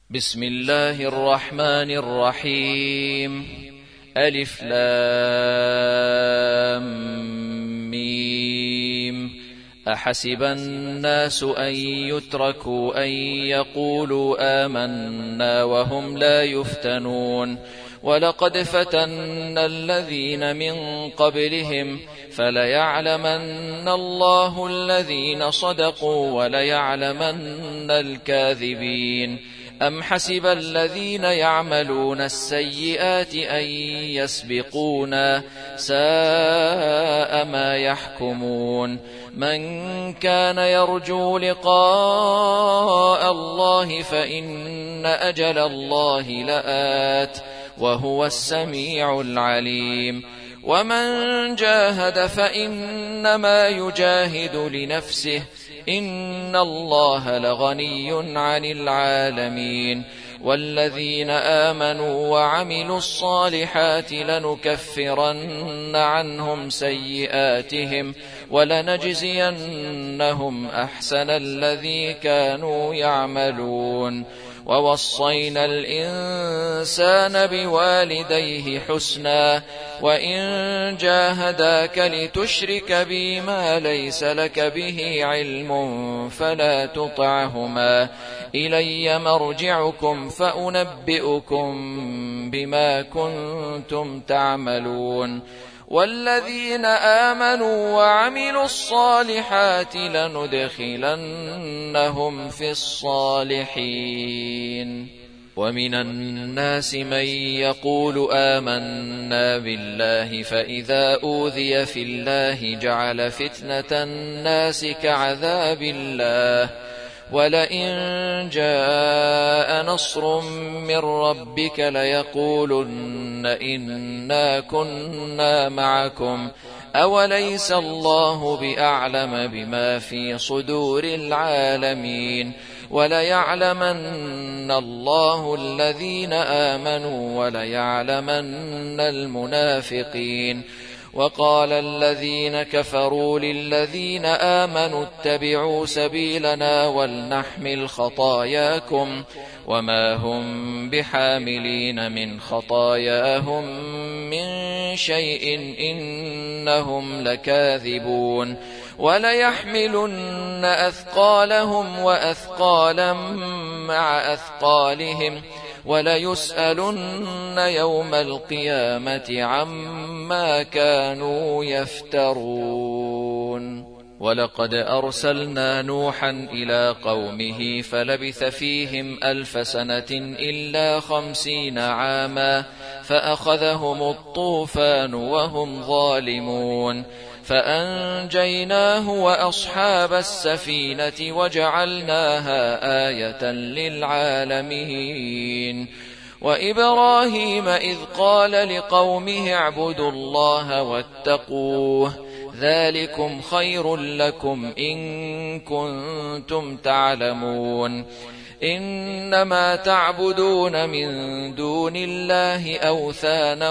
بسم الله الرحمن الرحيم. ألف لام ميم. أحسب الناس أن يتركوا أن يقولوا آمنا وهم لا يفتنون ولقد فتنا الذين من قبلهم فليعلمن الله الذين صدقوا وليعلمن الكاذبين. أم حسب الذين يعملون السيئات أن يسبقونا ساء ما يحكمون. من كان يرجو لقاء الله فإن أجل الله لآت وهو السميع العليم. ومن جاهد فإنما يجاهد لنفسه إن الله لغني عن العالمين. والذين آمنوا وعملوا الصالحات لنكفرن عنهم سيئاتهم ولنجزينهم أحسن الذي كانوا يعملون. ووصينا الإنسان بوالديه حسنا وإن جاهداك لتشرك بي ما ليس لك به علم فلا تطعهما إلي مرجعكم فأنبئكم بما كنتم تعملون. والذين آمنوا وعملوا الصالحات لندخلنهم في الصالحين. ومن الناس من يقول آمنا بالله فإذا أوذي في الله جعل فتنة الناس كعذاب الله ولئن جاء نصر من ربك ليقولن إنا كنا معكم أوليس الله بأعلم بما في صدور العالمين. وليعلمن الله الذين آمنوا وليعلمن المنافقين. وقال الذين كفروا للذين آمنوا اتبعوا سبيلنا ولنحمل خطاياكم وما هم بحاملين من خطاياهم من شيء إنهم لكاذبون. وليحملن أثقالهم وأثقالا مع أثقالهم وليسألن يوم القيامة عما كانوا يفترون. ولقد أرسلنا نوحا إلى قومه فلبث فيهم 1000 سنة إلا 50 عاما فأخذهم الطوفان وهم ظالمون فأنجيناه وأصحاب السفينة وجعلناها آية للعالمين. وإبراهيم إذ قال لقومه اعبدوا الله واتقوه ذلكم خير لكم إن كنتم تعلمون. إنما تعبدون من دون الله أوثانا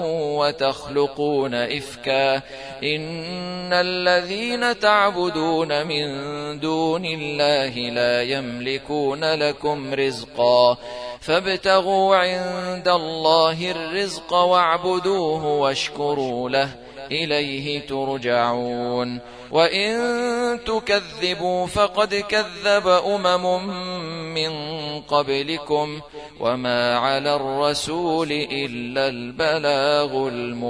وتخلقون إفكا إن الذين تعبدون من دون الله لا يملكون لكم رزقا فابتغوا عند الله الرزق واعبدوه واشكروا له إليه ترجعون. وإن تكذبوا فقد كذب أمم من قبلكم وما على الرسول إلا البلاغ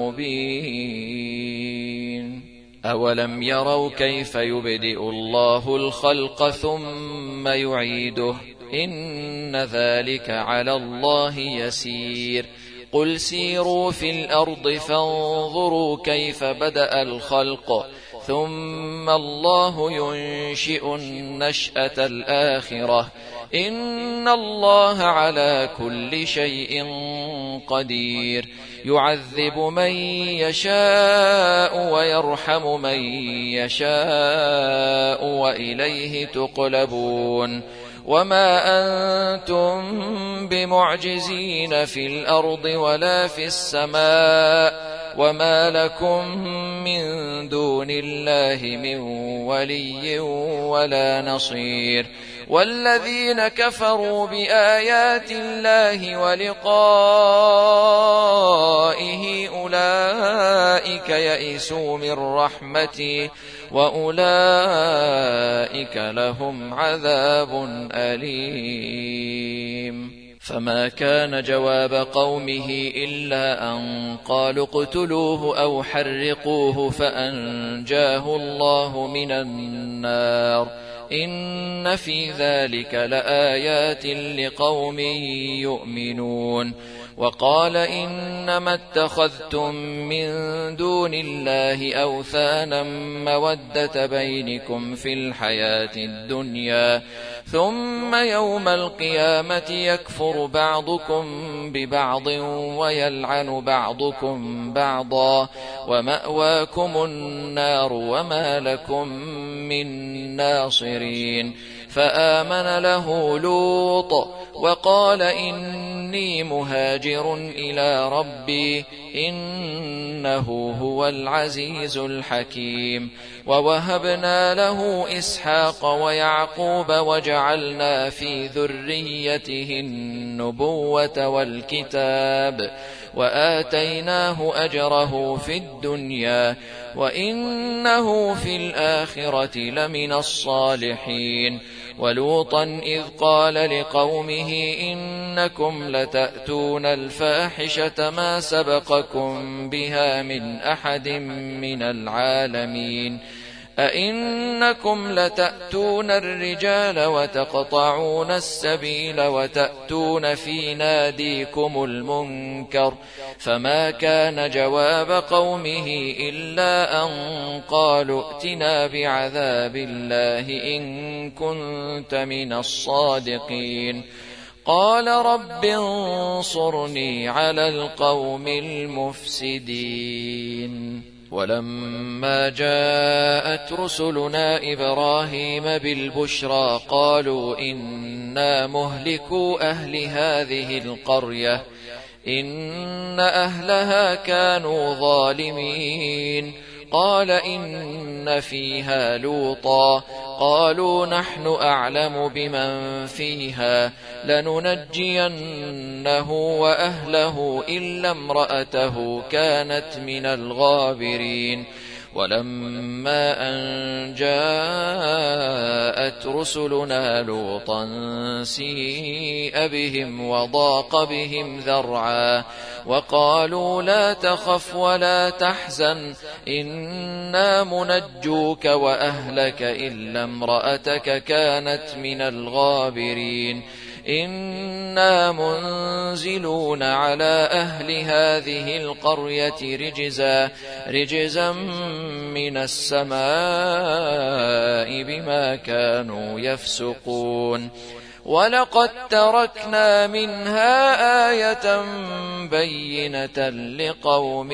المبين. أولم يروا كيف يبدئ الله الخلق ثم يعيده إن ذلك على الله يسير. قل سيروا في الأرض فانظروا كيف بدأ الخلق ثم الله ينشئ النشأة الآخرة إن الله على كل شيء قدير. يعذب من يشاء ويرحم من يشاء وإليه تقلبون. وما أنتم بمعجزين في الأرض ولا في السماء وما لكم من دون الله من ولي ولا نصير. والذين كفروا بآيات الله ولقائه أولئك يئسوا من رحمتي وأولئك لهم عذاب أليم. فما كان جواب قومه إلا أن قالوا اقتلوه أو حرقوه فأنجاه الله من النار إن في ذلك لآيات لقوم يؤمنون. وقال إنما اتخذتم من دون الله أوثانا مودة بينكم في الحياة الدنيا ثم يوم القيامة يكفر بعضكم ببعض ويلعن بعضكم بعضا ومأواكم النار وما لكم من ناصرين. فآمن له لوط وقال إني مهاجر إلى ربي إنه هو العزيز الحكيم. ووهبنا له إسحاق ويعقوب وجعلنا في ذريته النبوة والكتاب وآتيناه أجره في الدنيا وإنه في الآخرة لمن الصالحين. ولوطا إذ قال لقومه إنكم لتأتون الفاحشة ما سبقكم بها من أحد من العالمين أئنكم لتأتون الرجال وتقطعون السبيل وتأتون في ناديكم المنكر. فما كان جواب قومه إلا أن قالوا ائتنا بعذاب الله إن كنت من الصادقين. قال رب انصرني على القوم المفسدين. ولما جاءت رسلنا إبراهيم بالبشرى قالوا إنا مهلكو أهل هذه القرية إن أهلها كانوا ظالمين. قال إن فيها لوطا قالوا نحن أعلم بمن فيها لننجينه وأهله إلا امرأته كانت من الغابرين. ولما أن جاءت رسلنا لوطا سيء بهم وضاق بهم ذرعا وقالوا لا تخف ولا تحزن إنا منجوك وأهلك إلا امرأتك كانت من الغابرين. إنا منزلون على أهل هذه القرية رجزا من السماء بما كانوا يفسقون. ولقد تركنا منها آية بينة لقوم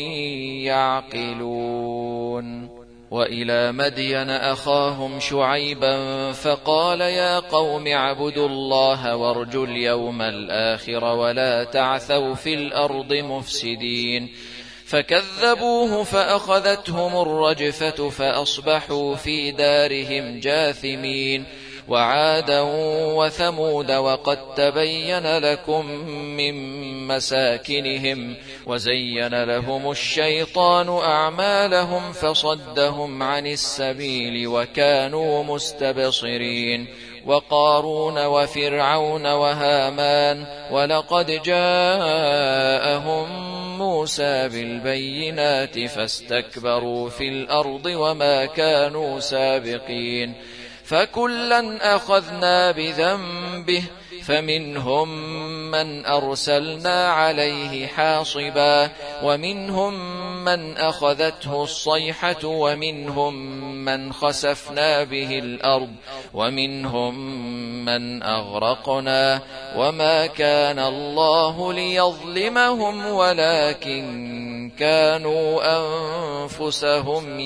يعقلون. وإلى مدين أخاهم شعيبا فقال يا قوم اعبدوا الله وارجوا اليوم الآخر ولا تعثوا في الأرض مفسدين. فكذبوه فأخذتهم الرجفة فأصبحوا في دارهم جاثمين. وعادا وثمود وقد تبين لكم من مساكنهم وزين لهم الشيطان أعمالهم فصدهم عن السبيل وكانوا مستبصرين. وقارون وفرعون وهامان ولقد جاءهم موسى بالبينات فاستكبروا في الأرض وما كانوا سابقين. فكلا أخذنا بذنبه فمنهم من أرسلنا عليه حاصبا ومنهم من أخذته الصيحة ومنهم من خسفنا به الأرض ومنهم من أغرقنا وما كان الله ليظلمهم ولكن كانوا أنفسهم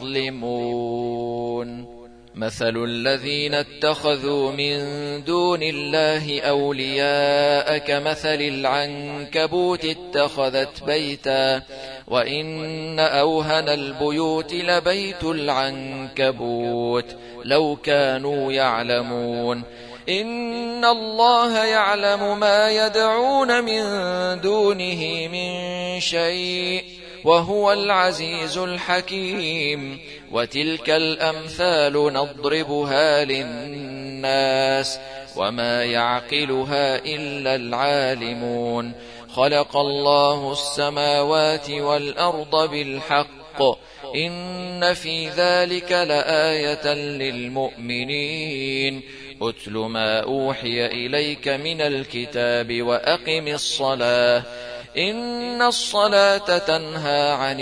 يظلمون. مثل الذين اتخذوا من دون الله أولياء كمثل العنكبوت اتخذت بيتا وإن أوهن البيوت لبيت العنكبوت لو كانوا يعلمون. إن الله يعلم ما يدعون من دونه من شيء وهو العزيز الحكيم. وتلك الأمثال نضربها للناس وما يعقلها إلا العالمون. خلق الله السماوات والأرض بالحق إن في ذلك لآية للمؤمنين. أتل ما أوحي إليك من الكتاب وأقم الصلاة إن الصلاة تنهى عن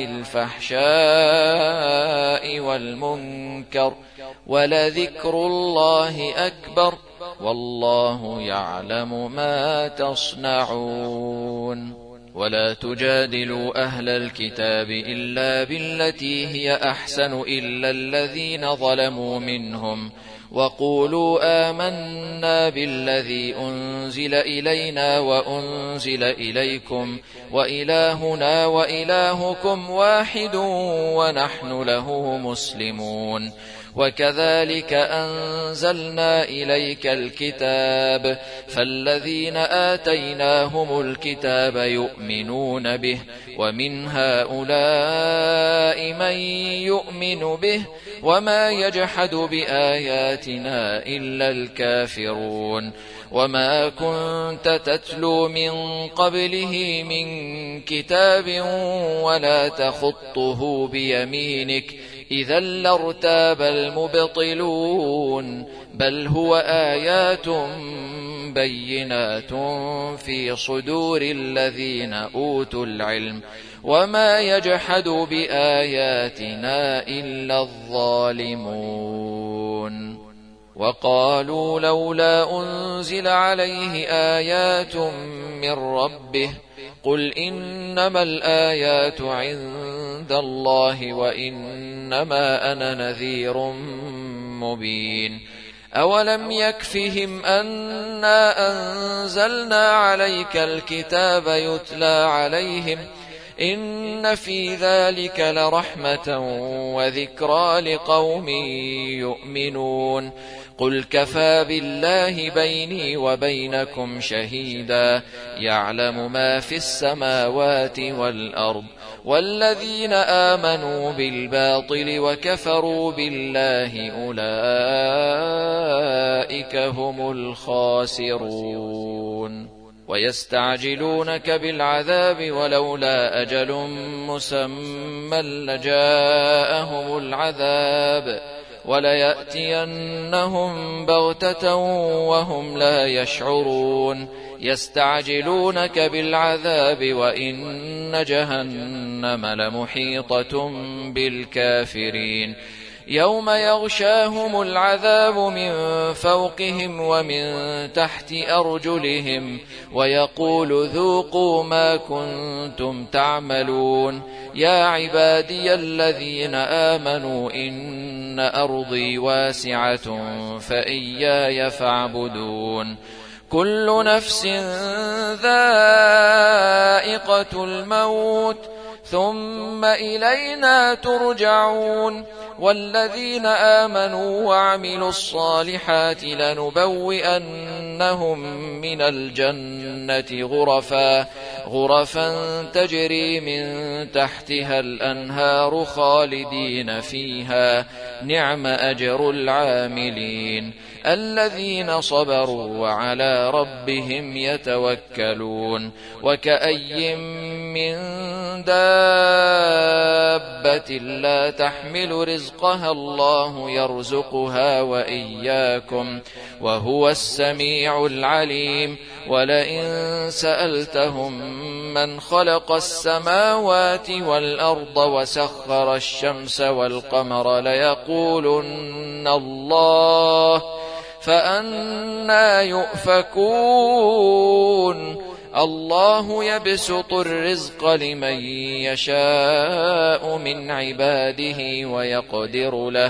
الفحشاء والمنكر ولذكر الله أكبر والله يعلم ما تصنعون. ولا تجادلوا أهل الكتاب إلا بالتي هي أحسن إلا الذين ظلموا منهم وقولوا آمنا بالذي أنزل إلينا وأنزل إليكم وإلهنا وإلهكم واحد ونحن له مسلمون. وكذلك أنزلنا إليك الكتاب فالذين آتيناهم الكتاب يؤمنون به ومن هؤلاء من يؤمن به وما يجحد بآياتنا إلا الكافرون. وما كنت تتلو من قبله من كتاب ولا تخطه بيمينك إذا لارتاب المبطلون بل هو آيات بينات في صدور الذين أوتوا العلم وما يجحد بآياتنا إلا الظالمون. وقالوا لولا أنزل عليه آيات من ربه قل إنما الآيات عند الله وإنما أنا نذير مبين. أولم يكفهم أنا أنزلنا عليك الكتاب يتلى عليهم إن في ذلك لرحمة وذكرى لقوم يؤمنون. قل كفى بالله بيني وبينكم شهيدا يعلم ما في السماوات والأرض والذين آمنوا بالباطل وكفروا بالله أولئك هم الخاسرون. ويستعجلونك بالعذاب ولولا أجل مسمى لجاءهم العذاب وليأتينهم بغتة وهم لا يشعرون. يستعجلونك بالعذاب وإن جهنم لمحيطة بالكافرين. يوم يغشاهم العذاب من فوقهم ومن تحت أرجلهم ويقول ذوقوا ما كنتم تعملون. يا عبادي الذين آمنوا إن أرضي واسعة فإياي فاعبدون. كل نفس ذائقة الموت ثم إلينا ترجعون. والذين آمنوا وعملوا الصالحات لنبوئنهم من الجنة غرفا تجري من تحتها الأنهار خالدين فيها نعم أجر العاملين الذين صبروا وعلى ربهم يتوكلون. وكأي من دابة لا تحمل رزقها الله يرزقها وإياكم وهو السميع العليم. ولئن سألتهم من خلق السماوات والأرض وسخر الشمس والقمر ليقولن الله فأنى يؤفكون. الله يبسط الرزق لمن يشاء من عباده ويقدر له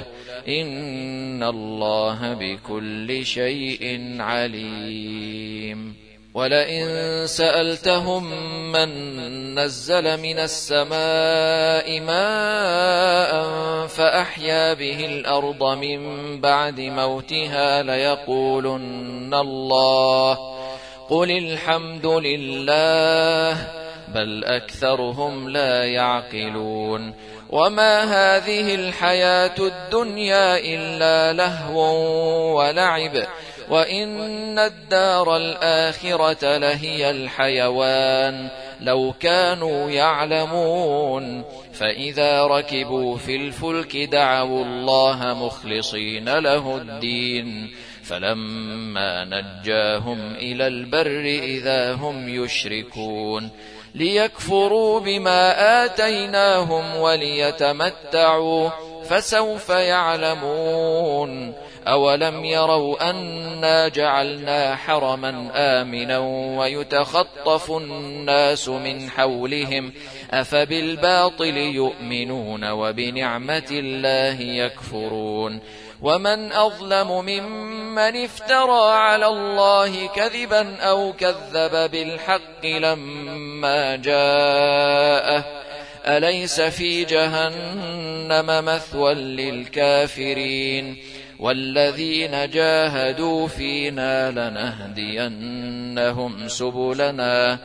إن الله بكل شيء عليم. ولئن سألتهم من نزل من السماء ماء فأحيا به الأرض من بعد موتها ليقولن الله قل الحمد لله بل أكثرهم لا يعقلون وما هذه الحياة الدنيا إلا لهو ولعب وإن الدار الآخرة لهي الحيوان لو كانوا يعلمون فإذا ركبوا في الفلك دعوا الله مخلصين له الدين فلما نجاهم إلى البر إذا هم يشركون ليكفروا بما آتيناهم وليتمتعوا فسوف يعلمون أولم يروا أنا جعلنا حرما آمنا ويتخطف الناس من حولهم أفبالباطل يؤمنون وبنعمة الله يكفرون ومن أظلم ممن افترى على الله كذبا أو كذب بالحق لما جاءه أليس في جهنم مثوى للكافرين والذين جاهدوا فينا لنهدينهم سبلنا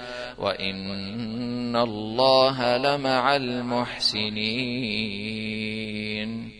وإن الله لمع المحسنين